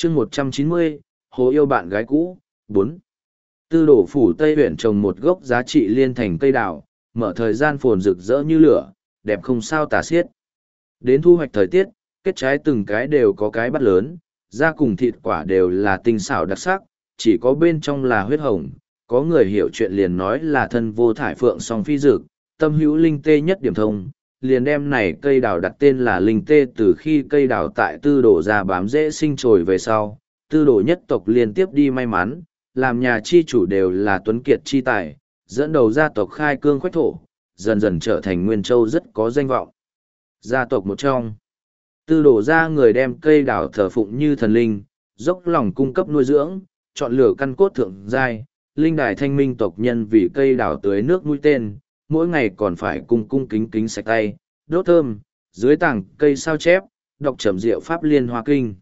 chương 190, Hồ yêu bạn gái cũ, 4. Tư đổ phủ Tây huyện trồng một gốc giá trị liên thành cây đào, mở thời gian phồn rực rỡ như lửa, đẹp không sao tả xiết. Đến thu hoạch thời tiết, kết trái từng cái đều có cái bắt lớn, da cùng thịt quả đều là tinh xảo đặc sắc, chỉ có bên trong là huyết hồng. Có người hiểu chuyện liền nói là thân vô thải phượng song phi dược, tâm hữu linh tê nhất điểm thông, liền đem này cây đào đặt tên là linh tê. Từ khi cây đào tại tư đổ ra bám rễ sinh trồi về sau, tư đổ nhất tộc liên tiếp đi may mắn, làm nhà chi chủ đều là tuấn kiệt chi tài, dẫn đầu gia tộc khai cương khoách thổ, dần dần trở thành Nguyên Châu rất có danh vọng. Gia tộc một trong, tư đổ ra người đem cây đào thờ phụng như thần linh, dốc lòng cung cấp nuôi dưỡng, chọn lựa căn cốt thượng giai, linh đài thanh minh tộc nhân vì cây đào tưới nước mũi tên, mỗi ngày còn phải cung cung kính kính sạch tay, đốt thơm, dưới tảng cây sao chép, đọc trầm diệu pháp liên hoa kinh.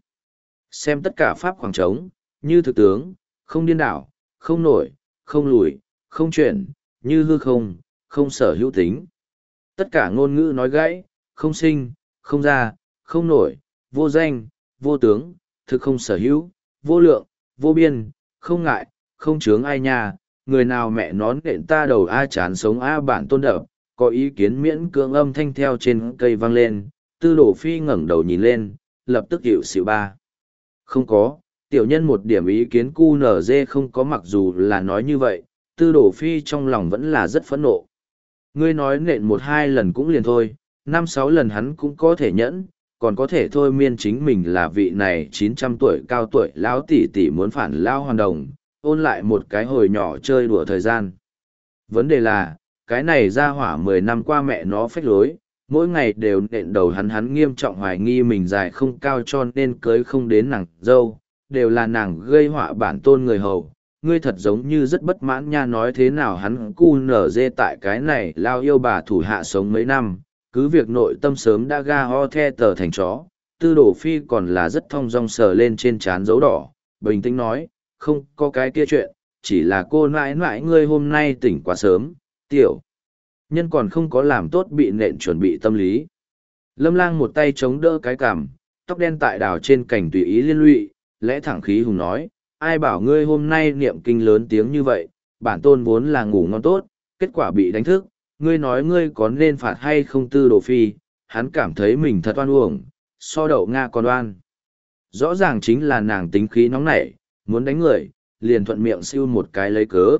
Xem tất cả pháp khoảng trống, như thực tướng, không điên đảo, không nổi, không lùi, không chuyển, như hư không, không sở hữu tính. Tất cả ngôn ngữ nói gãy, không sinh, không ra, không nổi, vô danh, vô tướng, thực không sở hữu, vô lượng, vô biên, không ngại, không chướng ai nha, người nào mẹ nón nện ta đầu a chán sống a bản tôn đập, có ý kiến miễn cưỡng âm thanh theo trên cây vang lên, tư đổ phi ngẩng đầu nhìn lên, lập tức hiệu xịu ba. Không có, tiểu nhân một điểm ý kiến cu nở dê không có, mặc dù là nói như vậy, tư đổ phi trong lòng vẫn là rất phẫn nộ. Ngươi nói nện một hai lần cũng liền thôi, 5-6 lần hắn cũng có thể nhẫn, còn có thể thôi miên chính mình là vị này 900 tuổi cao tuổi lão tỷ tỷ muốn phản lao hoàn đồng, ôn lại một cái hồi nhỏ chơi đùa thời gian. Vấn đề là, cái này ra hỏa 10 năm qua mẹ nó phách lối, mỗi ngày đều nện đầu hắn nghiêm trọng hoài nghi mình dài không cao cho nên cưới không đến nàng dâu, đều là nàng gây họa bản tôn người hầu. Ngươi thật giống như rất bất mãn nha, nói thế nào hắn cu nở dê tại cái này lao yêu bà thủ hạ sống mấy năm, cứ việc nội tâm sớm đã ga ho the tờ thành chó. Tư đổ phi còn là rất thong dong sờ lên trên trán dấu đỏ, bình tĩnh nói, không có cái kia chuyện, chỉ là cô nãi nãi ngươi hôm nay tỉnh quá sớm, tiểu nhân còn không có làm tốt bị nện chuẩn bị tâm lý. Lâm Lang một tay chống đỡ cái cằm, tóc đen tại đào trên cành tùy ý liên lụy, lẽ thẳng khí hùng nói, ai bảo ngươi hôm nay niệm kinh lớn tiếng như vậy, bản tôn vốn là ngủ ngon tốt, kết quả bị đánh thức, ngươi nói ngươi có nên phạt hay không. Tư đồ phi, hắn cảm thấy mình thật oan uổng, so đậu Nga còn oan. Rõ ràng chính là nàng tính khí nóng nảy, muốn đánh người, liền thuận miệng siêu một cái lấy cớ.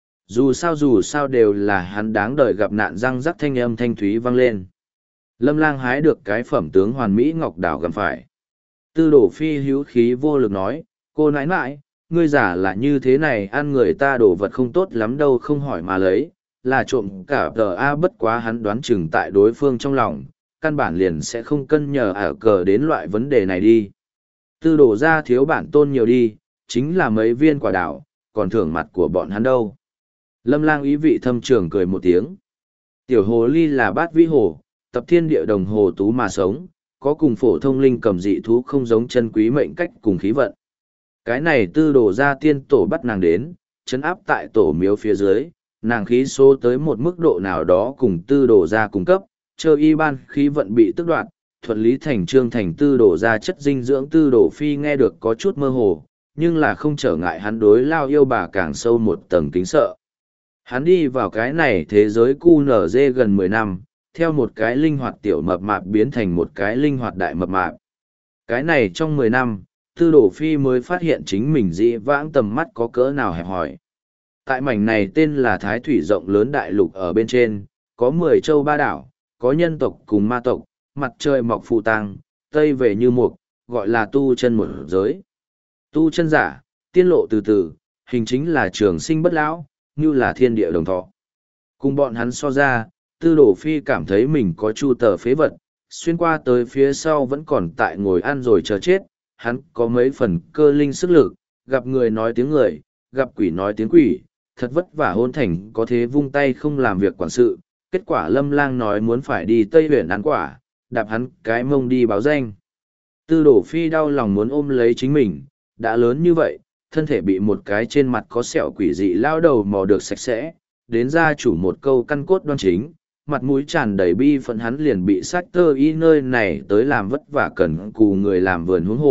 Dù sao đều là hắn đáng đời gặp nạn, răng rắc thanh âm thanh thúy vang lên. Lâm Lang hái được cái phẩm tướng hoàn mỹ ngọc đảo gặm phải. Tư đổ phi hữu khí vô lực nói, cô nãi nãi, ngươi giả là như thế này, ăn người ta đổ vật không tốt lắm đâu, không hỏi mà lấy, là trộm cả tờ A. Bất quá hắn đoán chừng tại đối phương trong lòng, căn bản liền sẽ không cân nhờ ở cờ đến loại vấn đề này đi. Tư đổ ra thiếu bản tôn nhiều đi, chính là mấy viên quả đảo, còn thưởng mặt của bọn hắn đâu. Lâm Lang ý vị thâm trường cười một tiếng. Tiểu hồ ly là bát vĩ hồ, tập thiên địa đồng hồ tú mà sống, có cùng phổ thông linh cầm dị thú không giống chân quý mệnh cách cùng khí vận. Cái này tư đổ ra tiên tổ bắt nàng đến, chấn áp tại tổ miếu phía dưới, nàng khí số tới một mức độ nào đó cùng tư đổ ra cung cấp, chơ y ban khí vận bị tước đoạt, thuận lý thành trương thành tư đổ ra chất dinh dưỡng. Tư đổ phi nghe được có chút mơ hồ, nhưng là không trở ngại hắn đối lao yêu bà càng sâu một tầng kính sợ. Hắn đi vào cái này thế giới QNZ gần 10 năm, theo một cái linh hoạt tiểu mập mạp biến thành một cái linh hoạt đại mập mạp. Cái này trong 10 năm, tư đổ phi mới phát hiện chính mình dĩ vãng tầm mắt có cỡ nào hẹp hòi. Tại mảnh này tên là Thái Thủy rộng lớn đại lục ở bên trên, có 10 châu ba đảo, có nhân tộc cùng ma tộc, mặt trời mọc phù tăng, tây về như mục, gọi là tu chân một giới. Tu chân giả, tiên lộ từ từ, hình chính là trường sinh bất lão, như là thiên địa đồng thọ. Cùng bọn hắn so ra, tư đổ phi cảm thấy mình có chu tờ phế vật, xuyên qua tới phía sau vẫn còn tại ngồi ăn rồi chờ chết. Hắn có mấy phần cơ linh sức lực, gặp người nói tiếng người, gặp quỷ nói tiếng quỷ, thật vất vả hôn thành có thế vung tay không làm việc quản sự. Kết quả Lâm Lang nói muốn phải đi Tây Huyện ăn quả, đạp hắn cái mông đi báo danh. Tư đổ phi đau lòng muốn ôm lấy chính mình, đã lớn như vậy, thân thể bị một cái trên mặt có sẹo quỷ dị lao đầu mò được sạch sẽ, đến gia chủ một câu căn cốt đoan chính, mặt mũi tràn đầy bi phận, hắn liền bị sát tơ y nơi này tới làm vất vả cần cù người làm vườn huống hồ,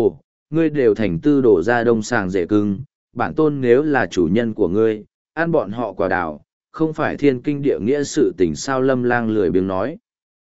ngươi đều thành tư đổ ra đông sàng rể cưng, bản tôn nếu là chủ nhân của ngươi, ăn bọn họ quả đào, không phải thiên kinh địa nghĩa sự tình sao. Lâm Lang lười biếng nói.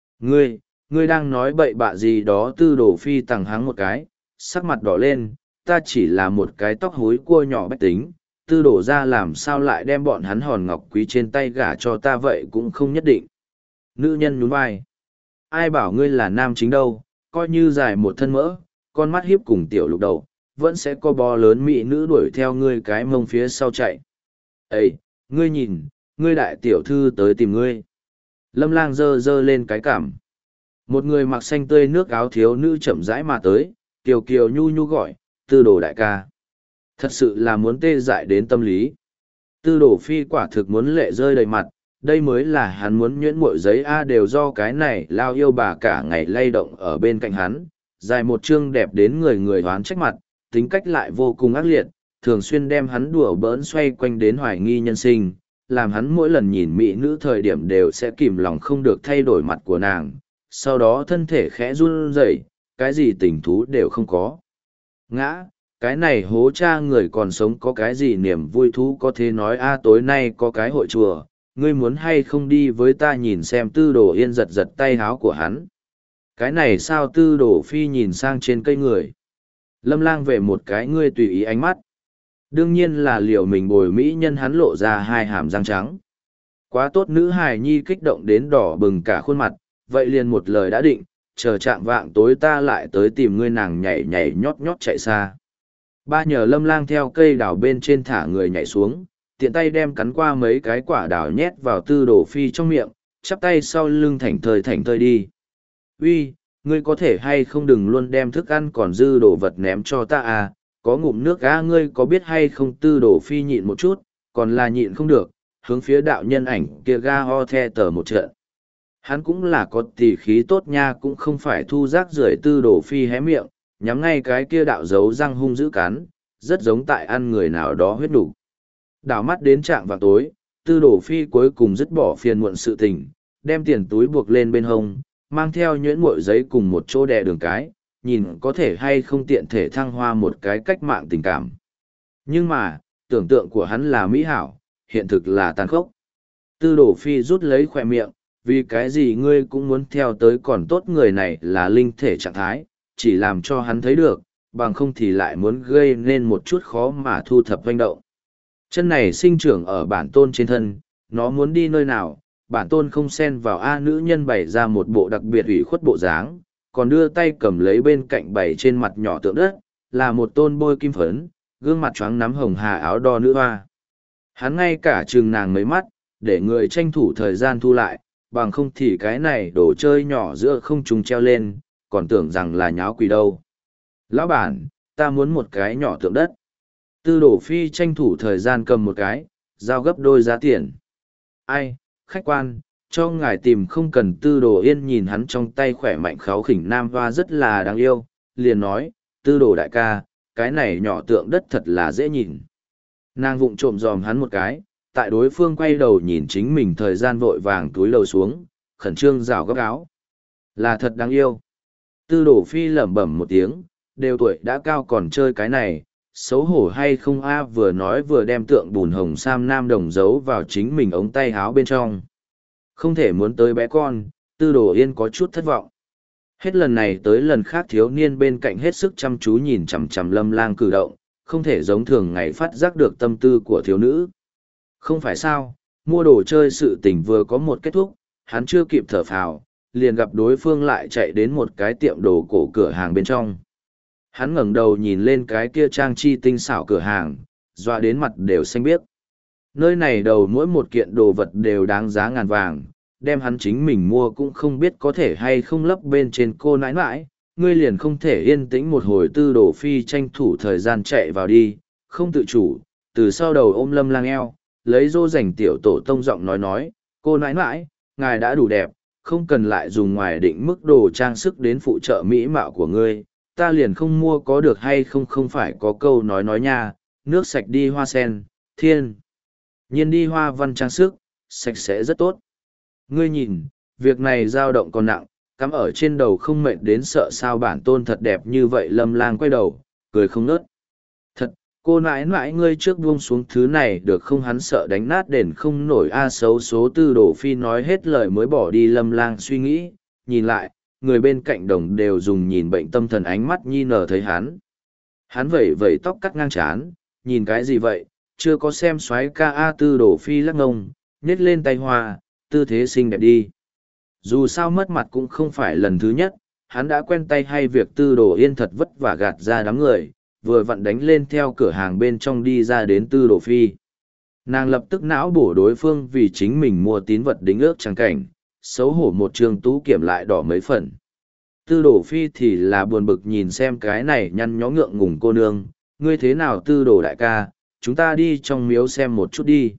Ngươi đang nói bậy bạ gì đó. Tư đổ phi tằng hắng một cái, sắc mặt đỏ lên, ta chỉ là một cái tóc hối cua nhỏ bách tính, tư đổ ra làm sao lại đem bọn hắn hòn ngọc quý trên tay gả cho ta vậy cũng không nhất định. Nữ nhân nhún vai. Ai bảo ngươi là nam chính đâu, coi như dài một thân mỡ, con mắt hiếp cùng tiểu lục đầu, vẫn sẽ có bò lớn mỹ nữ đuổi theo ngươi cái mông phía sau chạy. Ê, ngươi nhìn, ngươi đại tiểu thư tới tìm ngươi. Lâm Lang giơ giơ lên cái cảm. Một người mặc xanh tươi nước áo thiếu nữ chậm rãi mà tới, kiều kiều nhu nhu gọi, tư đồ đại ca. Thật sự là muốn tê dại đến tâm lý. Tư đồ phi quả thực muốn lệ rơi đầy mặt, đây mới là hắn muốn nhuyễn muội giấy A đều do cái này lao yêu bà cả ngày lay động ở bên cạnh hắn, dài một chương đẹp đến người người hoán trách mặt, tính cách lại vô cùng ác liệt, thường xuyên đem hắn đùa bỡn xoay quanh đến hoài nghi nhân sinh, làm hắn mỗi lần nhìn mỹ nữ thời điểm đều sẽ kìm lòng không được thay đổi mặt của nàng, sau đó thân thể khẽ run rẩy, cái gì tình thú đều không có. Ngã, cái này hố cha người còn sống có cái gì niềm vui thú có thể nói a tối nay có cái hội chùa, ngươi muốn hay không đi với ta nhìn xem. Tư đồ yên giật giật tay háo của hắn. Cái này sao? Tư đồ phi nhìn sang trên cây người. Lâm Lang về một cái ngươi tùy ý ánh mắt. Đương nhiên là liệu mình bồi mỹ nhân. Hắn lộ ra hai hàm răng trắng. Quá tốt. Nữ hài nhi kích động đến đỏ bừng cả khuôn mặt, vậy liền một lời đã định, chờ chạm vạng tối ta lại tới tìm ngươi. Nàng nhảy nhảy nhót nhót chạy xa. Ba nhờ Lâm Lang theo cây đào bên trên thả người nhảy xuống, tiện tay đem cắn qua mấy cái quả đào nhét vào tư đồ phi trong miệng, chắp tay sau lưng thảnh thơi đi. Uy, ngươi có thể hay không đừng luôn đem thức ăn còn dư đồ vật ném cho ta à, có ngụm nước á. Ngươi có biết hay không? Tư đồ phi nhịn một chút, còn là nhịn không được, hướng phía đạo nhân ảnh kia ga ho the tờ một trận. Hắn cũng là có tỉ khí tốt nha, cũng không phải thu rác rưởi. Tư đồ phi hé miệng, nhắm ngay cái kia đạo dấu răng hung dữ cắn, rất giống tại ăn người nào đó huyết đủ. Đảo mắt đến trạng vào tối, tư đồ phi cuối cùng dứt bỏ phiền muộn sự tình, đem tiền túi buộc lên bên hông, mang theo nhuyễn muội giấy cùng một chỗ đè đường cái, nhìn có thể hay không tiện thể thăng hoa một cái cách mạng tình cảm. Nhưng mà, tưởng tượng của hắn là mỹ hảo, hiện thực là tàn khốc. Tư đồ phi rút lấy khỏe miệng, vì cái gì ngươi cũng muốn theo tới, còn tốt người này là linh thể trạng thái, chỉ làm cho hắn thấy được, bằng không thì lại muốn gây nên một chút khó mà thu thập hoành động. Chân này sinh trưởng ở bản tôn trên thân, nó muốn đi nơi nào, bản tôn không xen vào. A nữ nhân bày ra một bộ đặc biệt ủy khuất bộ dáng, còn đưa tay cầm lấy bên cạnh bày trên mặt nhỏ tượng đất, là một tôn bôi kim phấn, gương mặt choáng nắm hồng hà áo đo nữ hoa. Hắn ngay cả chừng nàng mấy mắt, để người tranh thủ thời gian thu lại, bằng không thì cái này đồ chơi nhỏ giữa không trung treo lên, còn tưởng rằng là nháo quỷ đâu. Lão bản, ta muốn một cái nhỏ tượng đất. Tư đồ phi tranh thủ thời gian cầm một cái, giao gấp đôi giá tiền. Ai, khách quan, cho ngài tìm không cần. Tư đồ yên nhìn hắn trong tay khỏe mạnh kháu khỉnh nam hoa rất là đáng yêu, liền nói, tư đồ đại ca, cái này nhỏ tượng đất thật là dễ nhìn. Nàng vụng trộm dòm hắn một cái, tại đối phương quay đầu nhìn chính mình thời gian vội vàng túi lầu xuống, khẩn trương rào gấp áo. Là thật đáng yêu. Tư đồ phi lẩm bẩm một tiếng, đều tuổi đã cao còn chơi cái này, xấu hổ hay không a. Vừa nói vừa đem tượng bùn hồng sam nam đồng giấu vào chính mình ống tay háo bên trong. Không thể muốn tới bé con, tư đồ yên có chút thất vọng. Hết lần này tới lần khác thiếu niên bên cạnh hết sức chăm chú nhìn chằm chằm Lâm Lang cử động, không thể giống thường ngày phát giác được tâm tư của thiếu nữ. Không phải sao, mua đồ chơi sự tình vừa có một kết thúc, hắn chưa kịp thở phào, liền gặp đối phương lại chạy đến một cái tiệm đồ cổ cửa hàng bên trong. Hắn ngẩng đầu nhìn lên cái kia trang trí tinh xảo cửa hàng, dọa đến mặt đều xanh biếc. Nơi này đầu mỗi một kiện đồ vật đều đáng giá ngàn vàng, đem hắn chính mình mua cũng không biết có thể hay không lấp bên trên. Cô nãi nãi, ngươi liền không thể yên tĩnh một hồi. Tư đồ phi tranh thủ thời gian chạy vào đi, không tự chủ, từ sau đầu ôm Lâm Lang eo, lấy dô dành tiểu tổ tông giọng nói, cô nãi nãi, ngài đã đủ đẹp, không cần lại dùng ngoài định mức đồ trang sức đến phụ trợ mỹ mạo của ngươi, ta liền không mua có được hay không. Không phải có câu nói nha, nước sạch đi hoa sen, thiên nhiên đi hoa văn trang sức, sạch sẽ rất tốt. Ngươi nhìn, việc này dao động còn nặng, cắm ở trên đầu không mệt đến sợ sao? Bản tôn thật đẹp như vậy. Lâm Lang quay đầu, cười không nớt. Thật, cô nãi nãi ngươi trước buông xuống thứ này được không, hắn sợ đánh nát đền không nổi a xấu số. Tư Đồ Phi nói hết lời mới bỏ đi. Lâm Lang suy nghĩ, nhìn lại, người bên cạnh đồng đều dùng nhìn bệnh tâm thần ánh mắt nhi nở thấy hắn. Hắn vẩy vẩy tóc cắt ngang trán, nhìn cái gì vậy, chưa có xem soái ca a. Tư Đồ Phi lắc ngông, nhét lên tay hoa, tư thế xinh đẹp đi. Dù sao mất mặt cũng không phải lần thứ nhất, hắn đã quen tay hay việc Tư Đồ Yên thật vất vả gạt ra đám người, vừa vặn đánh lên theo cửa hàng bên trong đi ra đến Tư Đồ Phi. Nàng lập tức não bổ đối phương vì chính mình mua tín vật đính ước trang cảnh, xấu hổ một trường tú kiểm lại đỏ mấy phần. Tư Đồ Phi thì là buồn bực nhìn xem cái này nhăn nhó ngượng ngùng cô nương, ngươi thế nào Tư Đồ đại ca, chúng ta đi trong miếu xem một chút đi.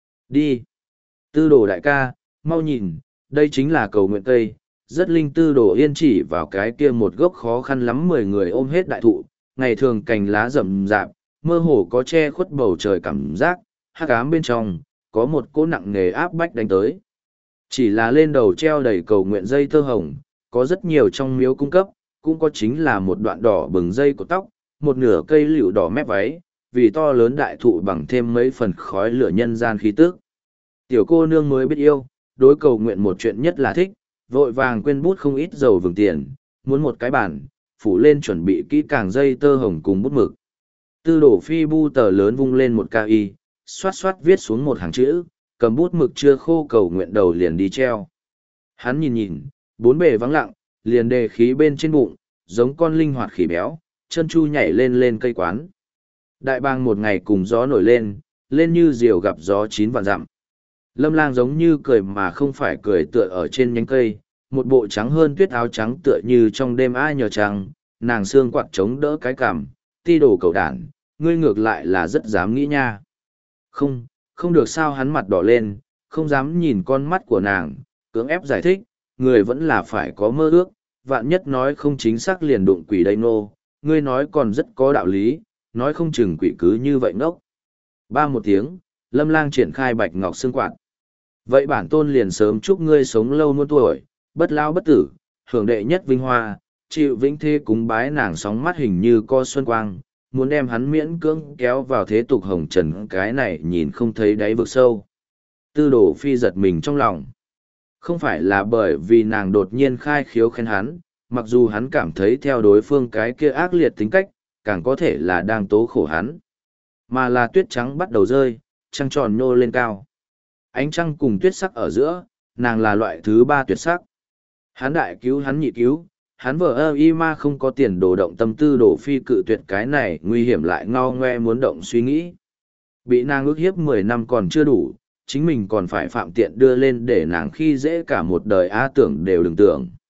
Đi. Tư Đồ đại ca, mau nhìn, đây chính là cầu nguyện cây, rất linh. Tư Đồ Yên chỉ vào cái kia một gốc khó khăn lắm 10 người ôm hết đại thụ, ngày thường cành lá rậm rạp, mơ hồ có che khuất bầu trời cảm giác, hắc ám bên trong, có một cỗ nặng nề áp bách đánh tới. Chỉ là lên đầu treo đầy cầu nguyện dây tơ hồng, có rất nhiều trong miếu cung cấp, cũng có chính là một đoạn đỏ bừng dây của tóc, một nửa cây liễu đỏ mép váy, vì to lớn đại thụ bằng thêm mấy phần khói lửa nhân gian khí tức. Tiểu cô nương mới biết yêu, đối cầu nguyện một chuyện nhất là thích, vội vàng quên bút không ít dầu vừng tiền, muốn một cái bàn, phủ lên chuẩn bị kỹ càng dây tơ hồng cùng bút mực. Tư Đồ Phi bu tờ lớn vung lên một ca y, xoát xoát viết xuống một hàng chữ, cầm bút mực chưa khô cầu nguyện đầu liền đi treo. Hắn nhìn nhìn, bốn bề vắng lặng, liền đề khí bên trên bụng, giống con linh hoạt khỉ béo, chân chu nhảy lên lên cây quán. Đại bang một ngày cùng gió nổi lên, lên như diều gặp gió 9 vạn dặm. Lâm Lang giống như cười mà không phải cười tựa ở trên nhánh cây, một bộ trắng hơn tuyết áo trắng tựa như trong đêm ai nhờ trăng, nàng xương quạt chống đỡ cái cằm, ti đồ cầu đản, ngươi ngược lại là rất dám nghĩ nha. Không, không được sao. Hắn mặt đỏ lên, không dám nhìn con mắt của nàng, cưỡng ép giải thích, người vẫn là phải có mơ ước, vạn nhất nói không chính xác liền đụng quỷ đây nô, ngươi nói còn rất có đạo lý, nói không chừng quỷ cứ như vậy ngốc. Ba một tiếng, Lâm Lang triển khai bạch ngọc xương quạt. Vậy bản tôn liền sớm chúc ngươi sống lâu muôn tuổi, bất lao bất tử, hưởng đệ nhất vinh hoa, chịu vĩnh thế cúng bái. Nàng sóng mắt hình như co xuân quang, muốn đem hắn miễn cưỡng kéo vào thế tục hồng trần, cái này nhìn không thấy đáy vực sâu. Tư Đồ Phi giật mình trong lòng. Không phải là bởi vì nàng đột nhiên khai khiếu khen hắn, mặc dù hắn cảm thấy theo đối phương cái kia ác liệt tính cách, càng có thể là đang tố khổ hắn. Mà là tuyết trắng bắt đầu rơi, trăng tròn nhô lên cao. Ánh trăng cùng tuyết sắc ở giữa, nàng là loại thứ ba tuyệt sắc. Hắn đại cứu hắn nhị cứu, hắn vợ ơ y ma không có tiền đồ động tâm. Tư Đồ Phi cự tuyệt cái này nguy hiểm lại ngao ngoe muốn động suy nghĩ. Bị nàng ước hiếp 10 năm còn chưa đủ, chính mình còn phải phạm tiện đưa lên để nàng khi dễ cả một đời tưởng đều đừng tưởng.